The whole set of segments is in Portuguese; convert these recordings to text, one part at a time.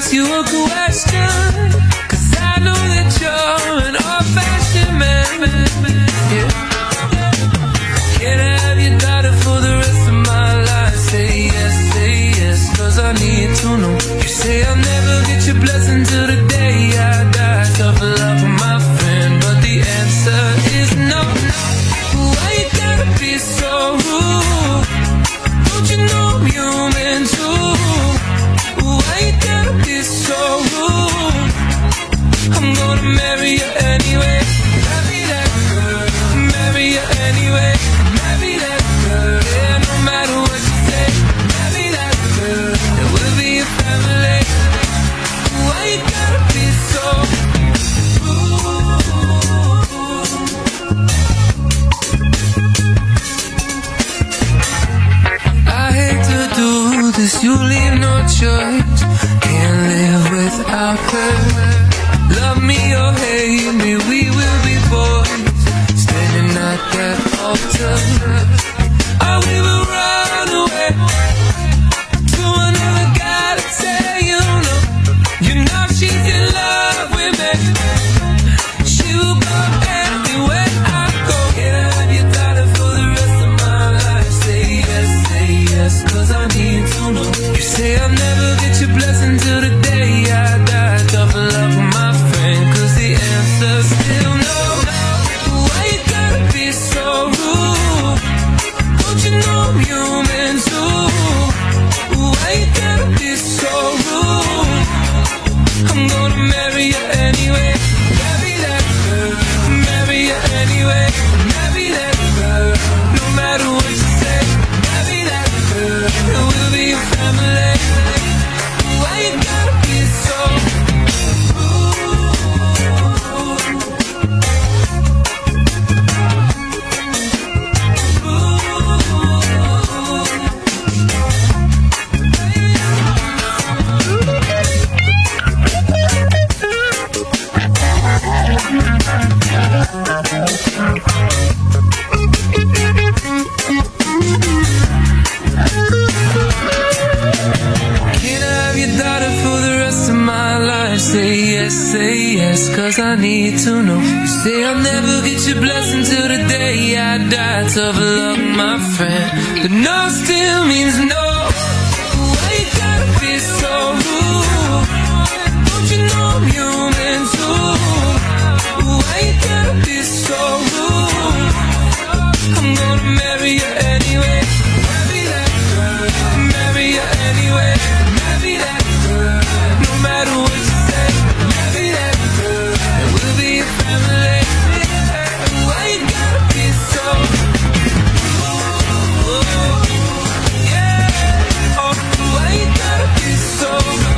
ask you a question, 'cause I know that you're an old-fashioned man. Yeah. Can I have your daughter for the rest of my life? Say yes, 'cause I need to know. You say I'll never get your blessing till the day I die. Tough love for my friend, but the answer is no. Why you gotta be so rude? Don't you know I'm human too? Why you gotta be so rude? I'm gonna marry you anyway. Marry that girl. Marry you anyway. Marry that girl. Yeah, no matter what you say. Marry that girl. And we'll be a family. Why you gotta be so rude? I hate to do this, you leave no choice. Can't live without her. Love me or hate me, we will be boys, standing at that altar. Or we will run away to another guy to say you know she's in love with me. She will go anywhere I go. Can I have your daughter for the rest of my life? Say yes, 'cause I need to know. You say I'll never get your blessing till the day I die. Tough love for my friend, 'cause the answer's still no. Why you gotta be so rude? Don't you know I'm human too? Why you gotta be so rude? I'm gonna marry you anyway. Marry that girl. Marry you anyway. Marry that girl. No matter what you say. Marry that girl. And we'll be a family. Why you gotta be so Say yes, 'cause I need to know. You say I'll never get your blessing till the day I die. Tough luck, my friend, but no still means no. Why you gotta be so rude? Don't you know I'm human too? Why you gotta be so rude? I'm gonna marry you anyway. Marry that girl. Marry you anyway. Marry that girl. No matter what you say. Marry that girl. And we'll be a family. Why you gotta be so rude? Yeah. Oh, why you gotta be so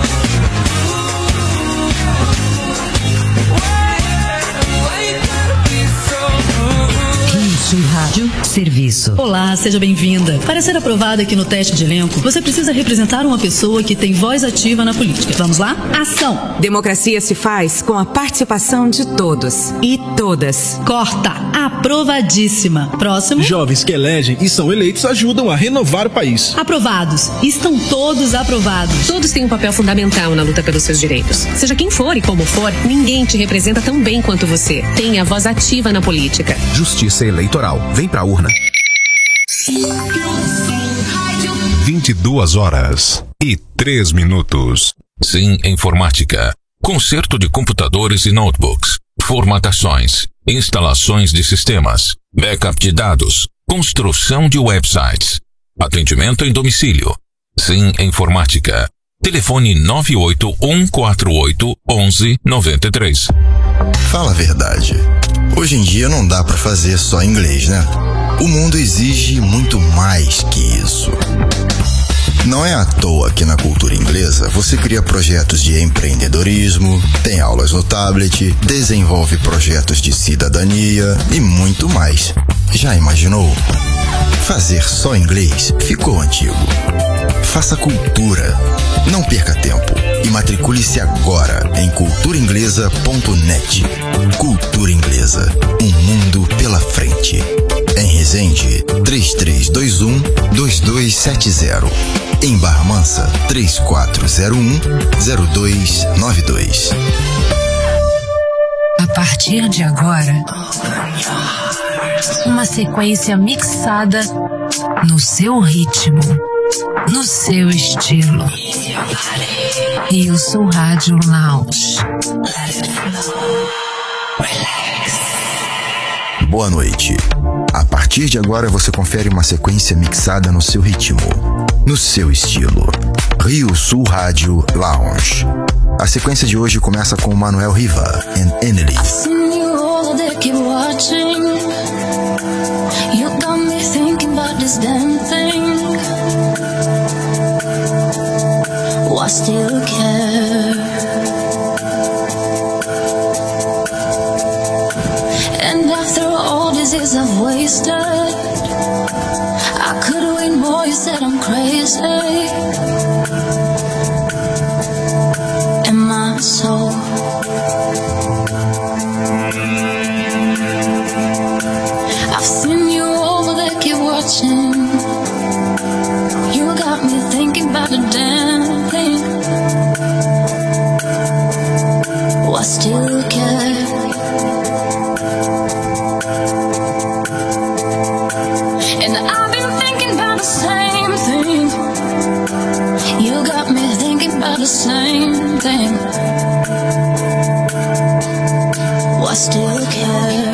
rude? Why you gotta be so rude? Sul Rádio Serviço. Olá, seja bem-vinda. Para ser aprovada aqui no teste de elenco, você precisa representar uma pessoa que tem voz ativa na política. Vamos lá? Ação! Democracia se faz com a participação de todos e todas. Corta! Aprovadíssima. Próximo. Jovens que elegem e são eleitos ajudam a renovar o país. Aprovados. Estão todos aprovados. Todos têm um papel fundamental na luta pelos seus direitos. Seja quem for e como for, ninguém te representa tão bem quanto você. Tenha voz ativa na política. Justiça eleitoral. Vem pra urna. 22h03. Sim Informática. Conserto de computadores e notebooks. Formatações. Instalações de sistemas. Backup de dados. Construção de websites. Atendimento em domicílio. Sim Informática. Telefone 981481193. Fala a verdade. Hoje em dia não dá pra fazer só inglês, né? O mundo exige muito mais que isso. Não é à toa que na cultura inglesa você cria projetos de empreendedorismo, tem aulas no tablet, desenvolve projetos de cidadania e muito mais. Já imaginou? Fazer só inglês ficou antigo. Faça cultura. Não perca tempo. E matricule-se agora em culturainglesa.net. Cultura Inglesa. Um mundo pela frente. Em Resende, 3321-2270. Em Barra Mansa, 3401-0292. A partir de agora, uma sequência mixada no seu ritmo, no seu estilo. Rio Sul Rádio Lounge. Boa noite. A partir de agora você confere uma sequência mixada no seu ritmo, no seu estilo. Rio Sul Rádio Lounge. A sequência de hoje começa com Manuel Riva and Enely. You got me thinking about this damn thing. I still care. And after all these years I've wasted, I could win more, you said I'm crazy. And my soul, I've seen you over there, keep watching. You got me thinking about the damn thing. Oh, I still care. And I've been thinking about the same thing. You got me thinking about the same thing. Oh, I still care.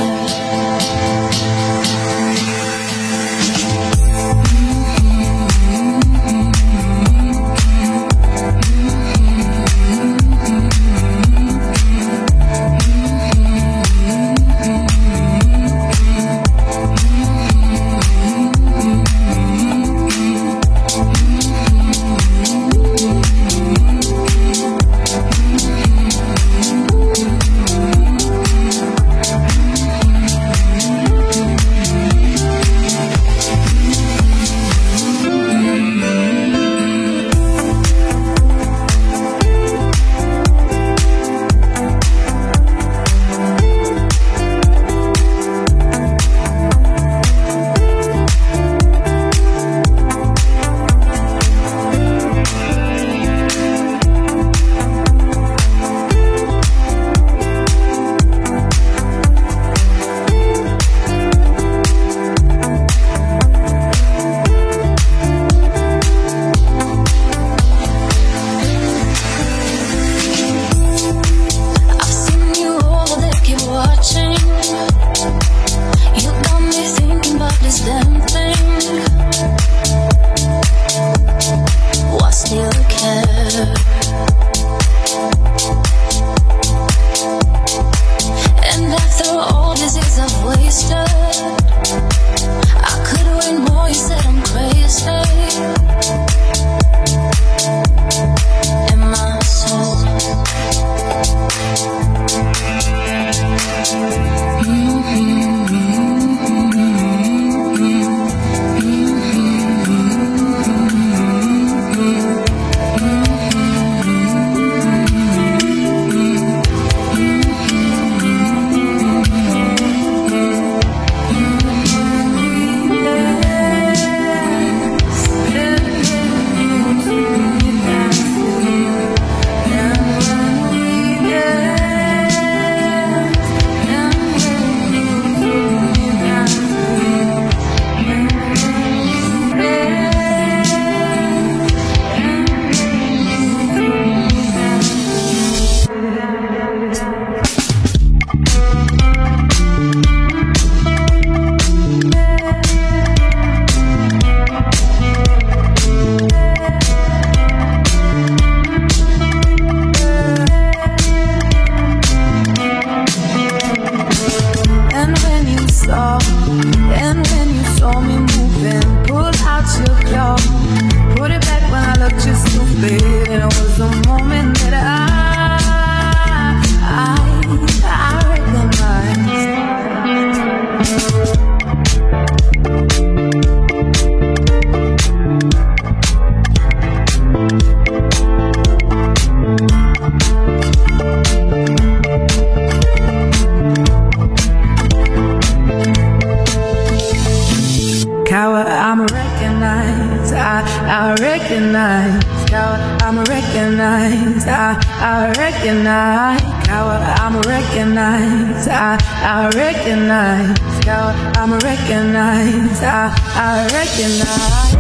I recognize coward, I'm a recognize, I recognize coward, I'm a recognize, I recognize coward, I'm a recognize, I recognize.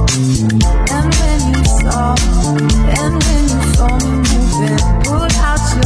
And when you saw me moving, pulled out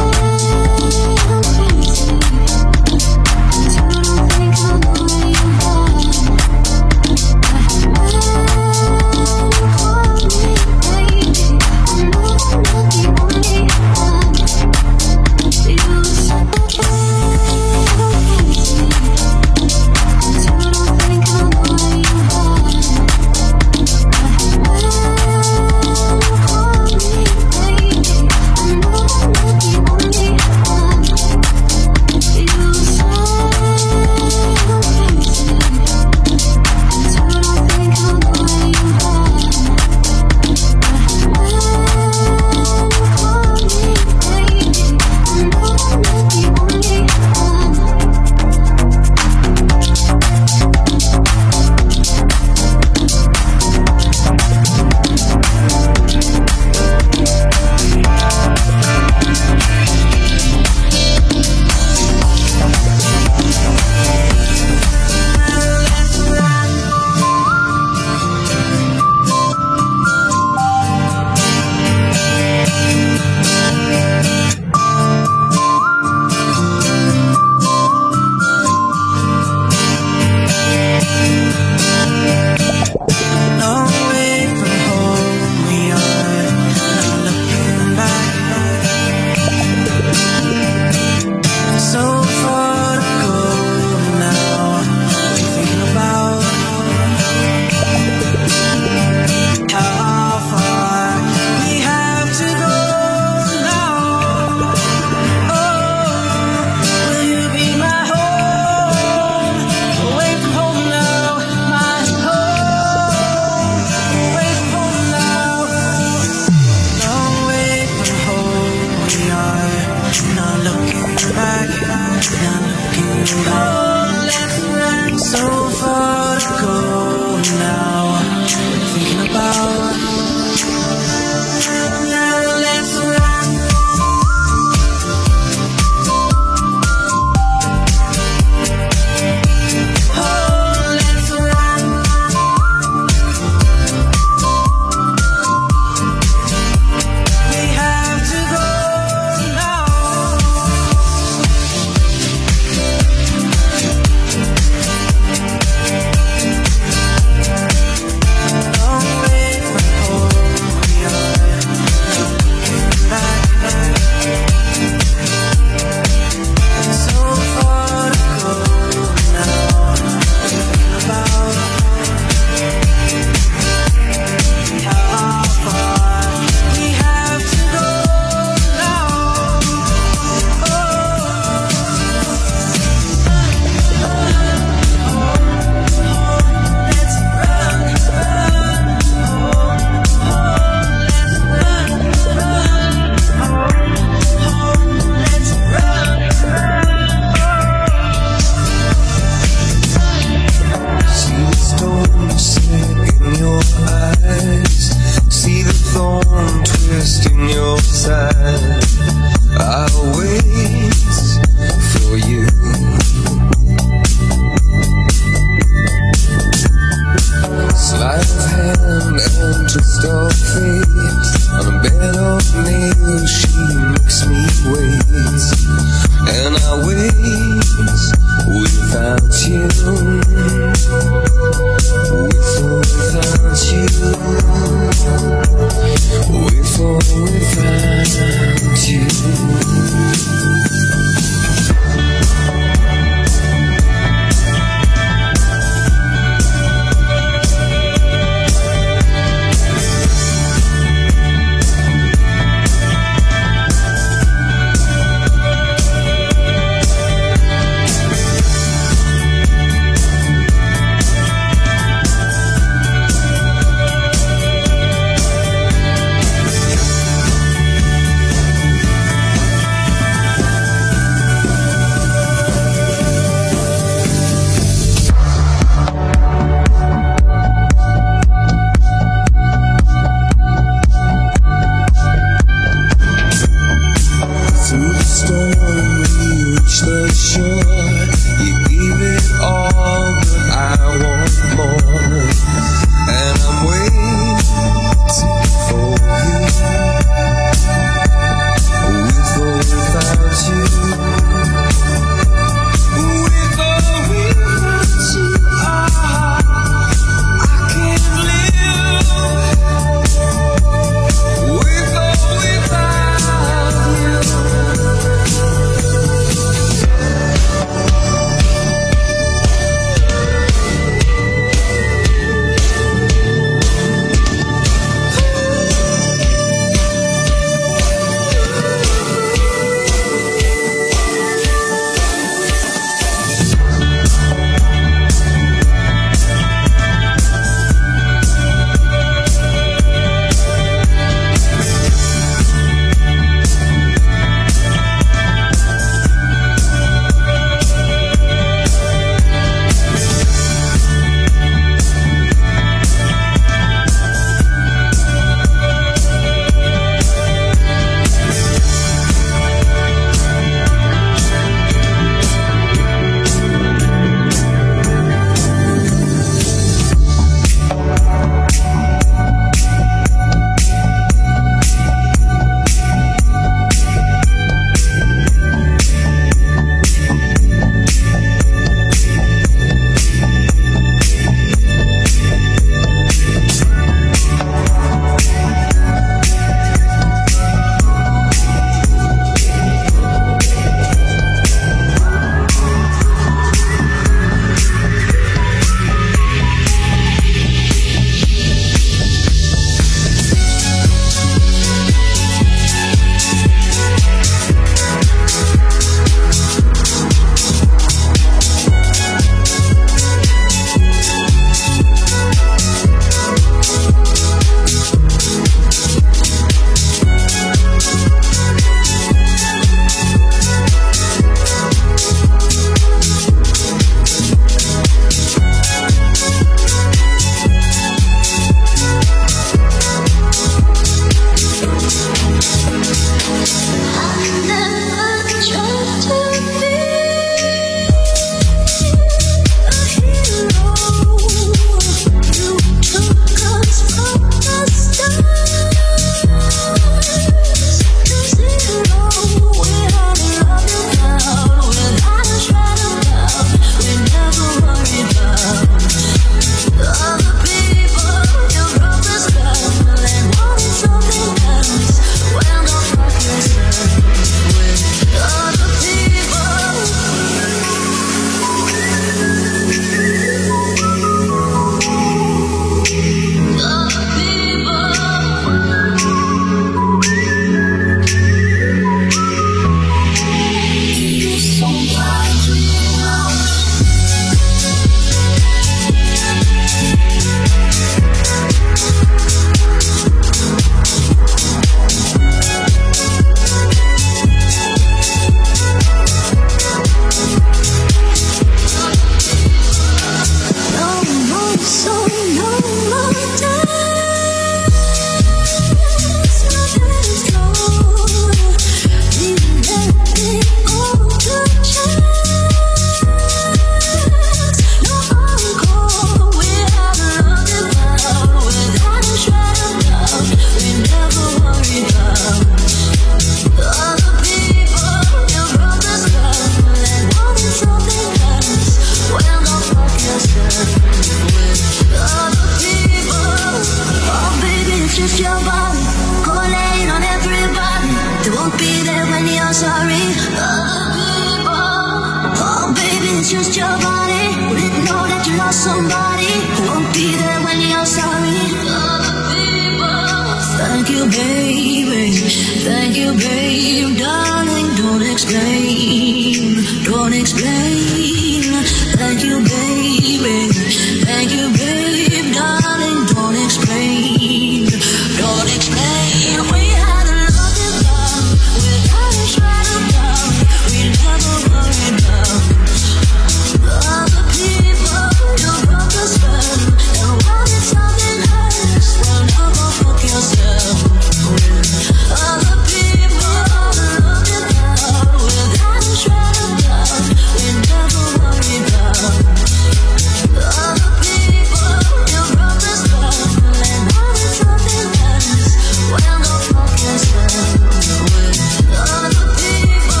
baby. Thank you, babe. Darling, don't explain. Don't explain. Thank you, baby. Thank you, babe. Darling, don't explain. Don't explain. We had a lovely love without a shadow of doubt. We never worried about other people. You broke the spell and wanted something else. Well, now go fuck yourself. Other people look it out without a shadow of doubt. We never worried about other people. You broke the spell and wanted something else. Well, go fuck yourself with other people.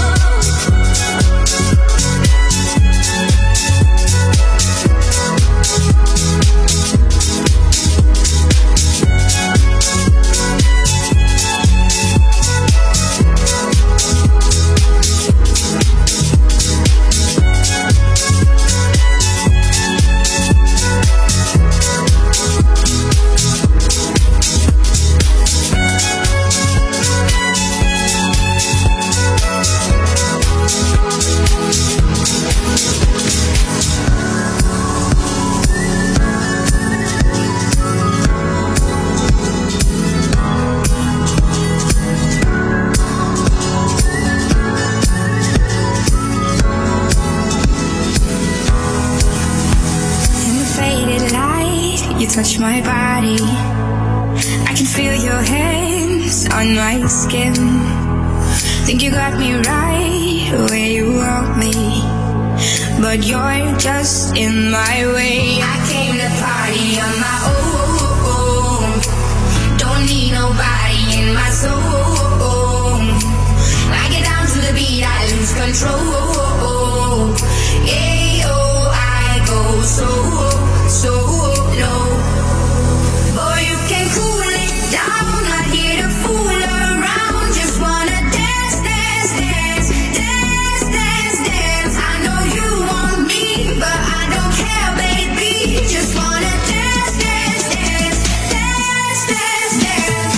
Touch my body, I can feel your hands on my skin. Think you got me right where you want me, but you're just in my way. I came to party on my own, don't need nobody in my soul. I get down to the beat, I lose control. Yeah, oh, I go so low. Boy, you can cool it down, not here to fool around. Just wanna dance, dance, dance, dance, dance, dance. I know you want me, but I don't care, baby. Just wanna dance, dance, dance, dance, dance, dance.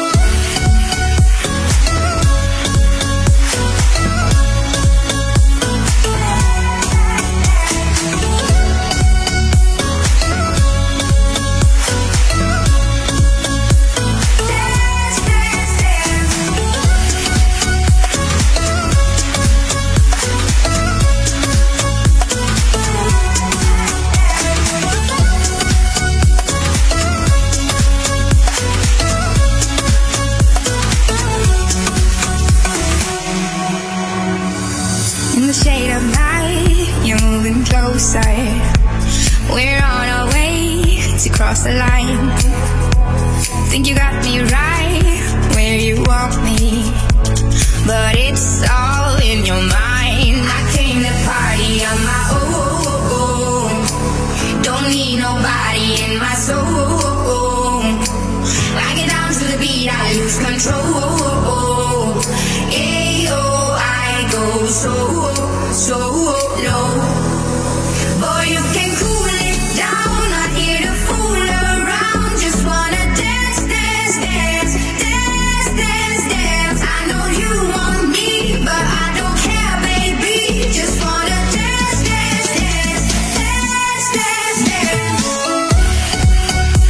In the shade of night, you're moving closer. We're on our way to cross the line. Think you got me right where you want me, but it's all in your mind. I came to party on my own, don't need nobody in my soul. I get down to the beat, I lose control. Yeah, oh, I go so low. Boy, you can cool it down, not here to fool around. Just wanna dance, dance, dance, dance, dance, dance. I know you want me, but I don't care, baby. Just wanna dance, dance, dance, dance, dance, dance.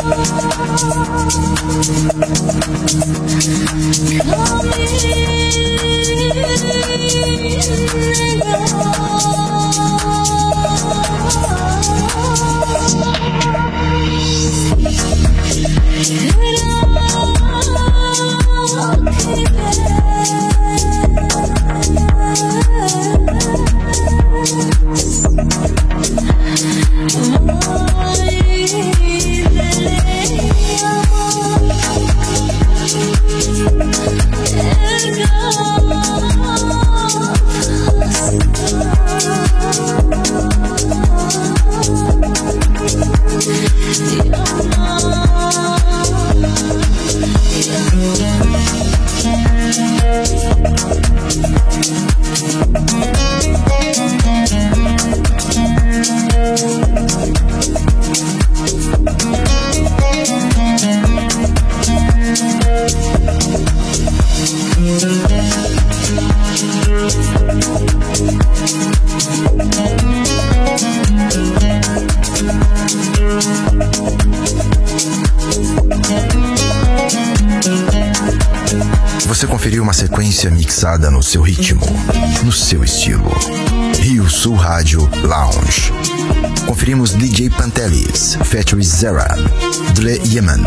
Você conferiu uma sequência mixada no seu ritmo, no seu estilo. Rio Sul Rádio Lounge. Conferimos DJ Pantelis, featuring Zara, Dle Yemen,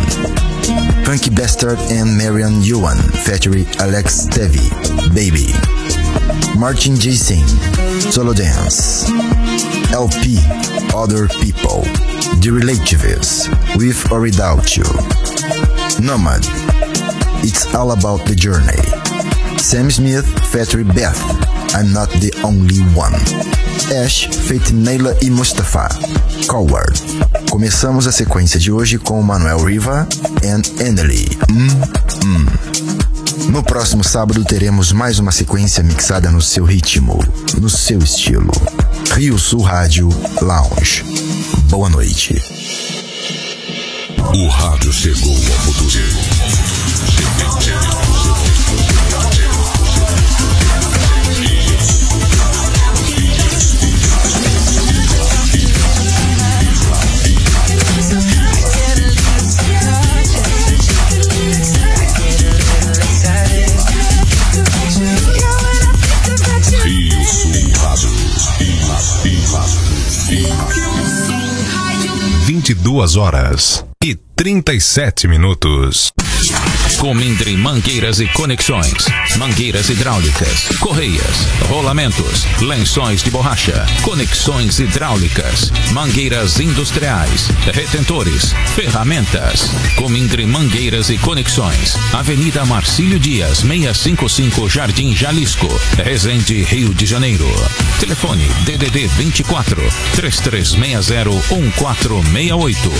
Funky Bastard and Marian Yuan, featuring Alex Tevi, Baby, Martin J. Singh, Solo Dance, LP, Other People, The Relatives, With or Without You, Nomad, It's All About the Journey, Sam Smith, featuring Beth, I'm Not the Only One, Ash, feat. Neila e Mustafa, Coward. Começamos a sequência de hoje com Manuel Riva and Anneli. No próximo sábado teremos mais uma sequência mixada no seu ritmo, no seu estilo. Rio Sul Rádio Lounge. Boa noite. O rádio chegou ao futuro. Rio Sul Rádio. 22h37. Comindre Mangueiras e Conexões, mangueiras hidráulicas, correias, rolamentos, lençóis de borracha, conexões hidráulicas, mangueiras industriais, retentores, ferramentas. Comindre Mangueiras e Conexões, Avenida Marcílio Dias, 655 Jardim Jalisco, Resende, Rio de Janeiro. Telefone DDD 24 3360 1468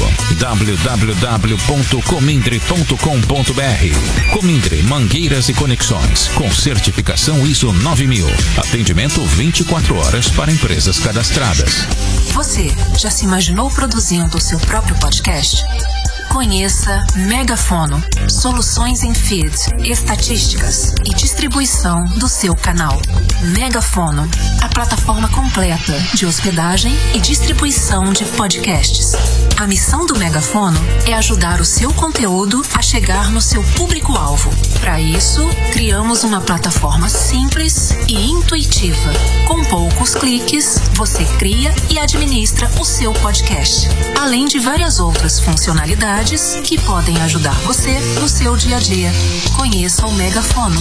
www.comindre.com.br. Comindre Mangueiras e Conexões, com certificação ISO 9000. Atendimento 24 horas para empresas cadastradas. Você já se imaginou produzindo o seu próprio podcast? Conheça Megafono, soluções em feed, estatísticas e distribuição do seu canal. Megafono, a plataforma completa de hospedagem e distribuição de podcasts. A missão do Megafono é ajudar o seu conteúdo a chegar no seu público-alvo. Para isso, criamos uma plataforma simples e intuitiva. Com poucos cliques, você cria e administra o seu podcast, além de várias outras funcionalidades que podem ajudar você no seu dia a dia. Conheça o Megafono,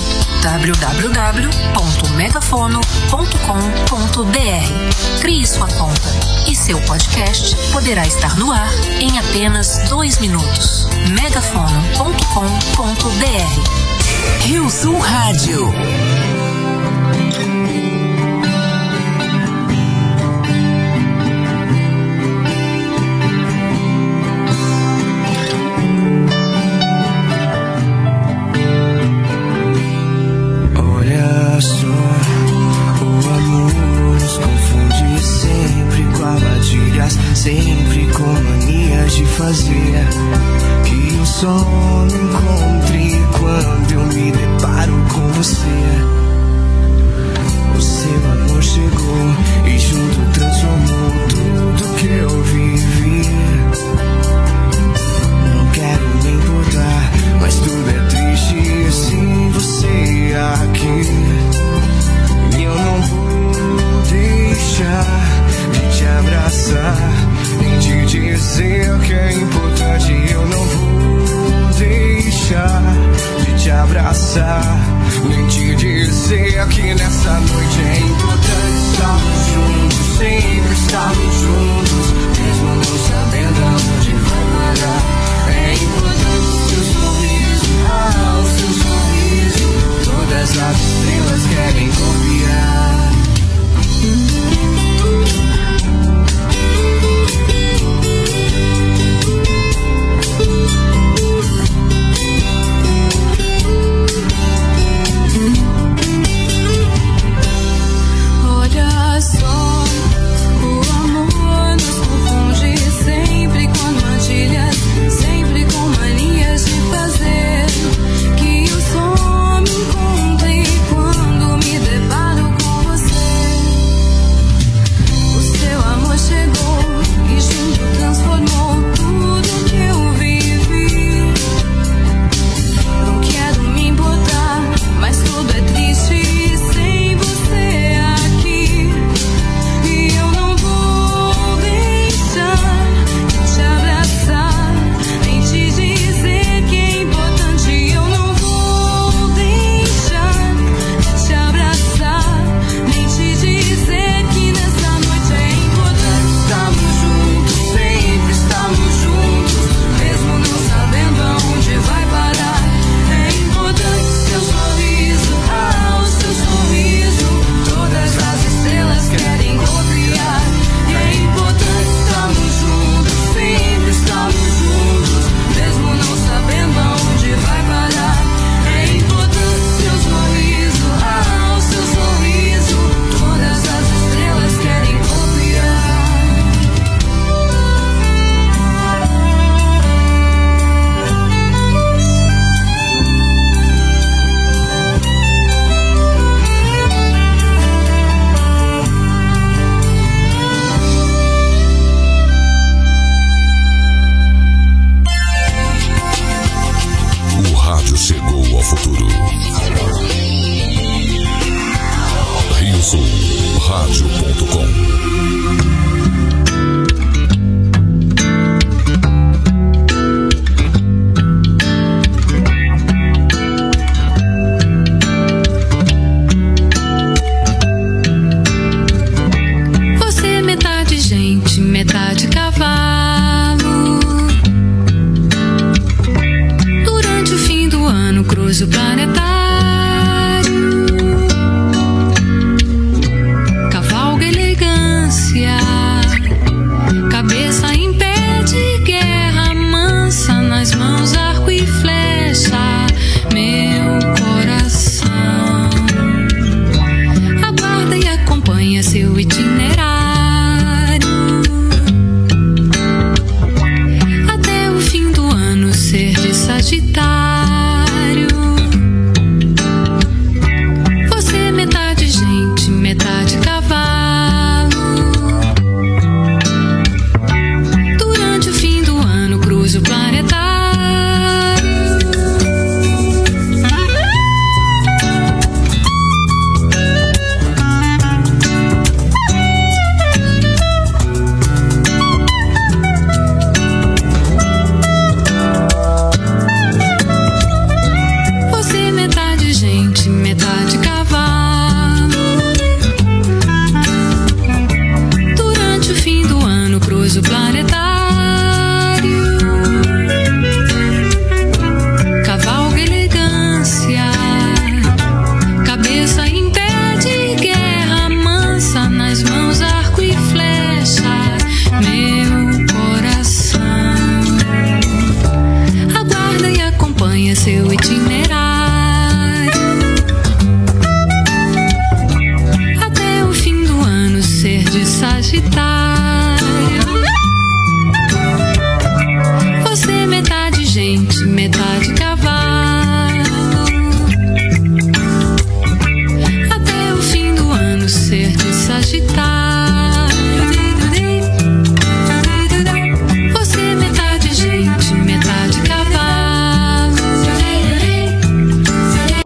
www.megafono.com.br. Crie sua conta e seu podcast poderá estar no ar em apenas 2 minutos. megafono.com.br. Rio Sul Rádio. Sempre com manias de fazer que o sol me encontre quando eu me deparo com você. O seu amor chegou e junto transformou tudo que eu vivi. importar nem te dizer que nessa noite é importante estarmos juntos, sempre estarmos juntos, mesmo não sabendo aonde vai parar. É importante o seu sorriso, o seu sorriso, todas as estrelas querem copiar. Olha só, o amor nos confunde sempre com armadilhas, sempre com manias de fazer que o som me encontre quando me deparo com você. O seu amor chegou e junto transformou tudo que eu vivi. Não quero me importar, mas tudo é triste sem você aqui. E eu não vou deixar de te abraçar, nem te dizer que é importante. Eu não vou deixar de te abraçar, nem te dizer que nessa noite é importante estarmos juntos, sempre estarmos juntos, mesmo não sabendo aonde vai parar. É importante seu sorriso, o seu sorriso, todas as estrelas querem copiar. E é importante estarmos juntos, sempre estarmos juntos, mesmo não sabendo aonde vai parar. É importante seu sorriso, o seu sorriso, todas as estrelas querem copiar. O rádio chegou ao futuro. RioSulRádio.com. Você é metade gente, metade cavalo. Durante o fim do ano, cruzo planetário. Cavalga elegância, cabeça em pé de guerra, mansa nas mãos, arco e flecha. Meu coração aguarda e acompanha seu itinerário até o fim do ano ser de Sagitário. Você é metade gente, metade cavalo. Durante o fim do ano, cruzo planetário. Você é metade gente, metade cavalo. Durante o fim do ano, cruzo planetário. Cavalga elegância, cabeça em pé de guerra, mansa nas mãos, arco e flecha. Meu coração aguarda e acompanha seu itinerário até o fim do ano ser de Sagitário. Você é metade gente, metade cavalo.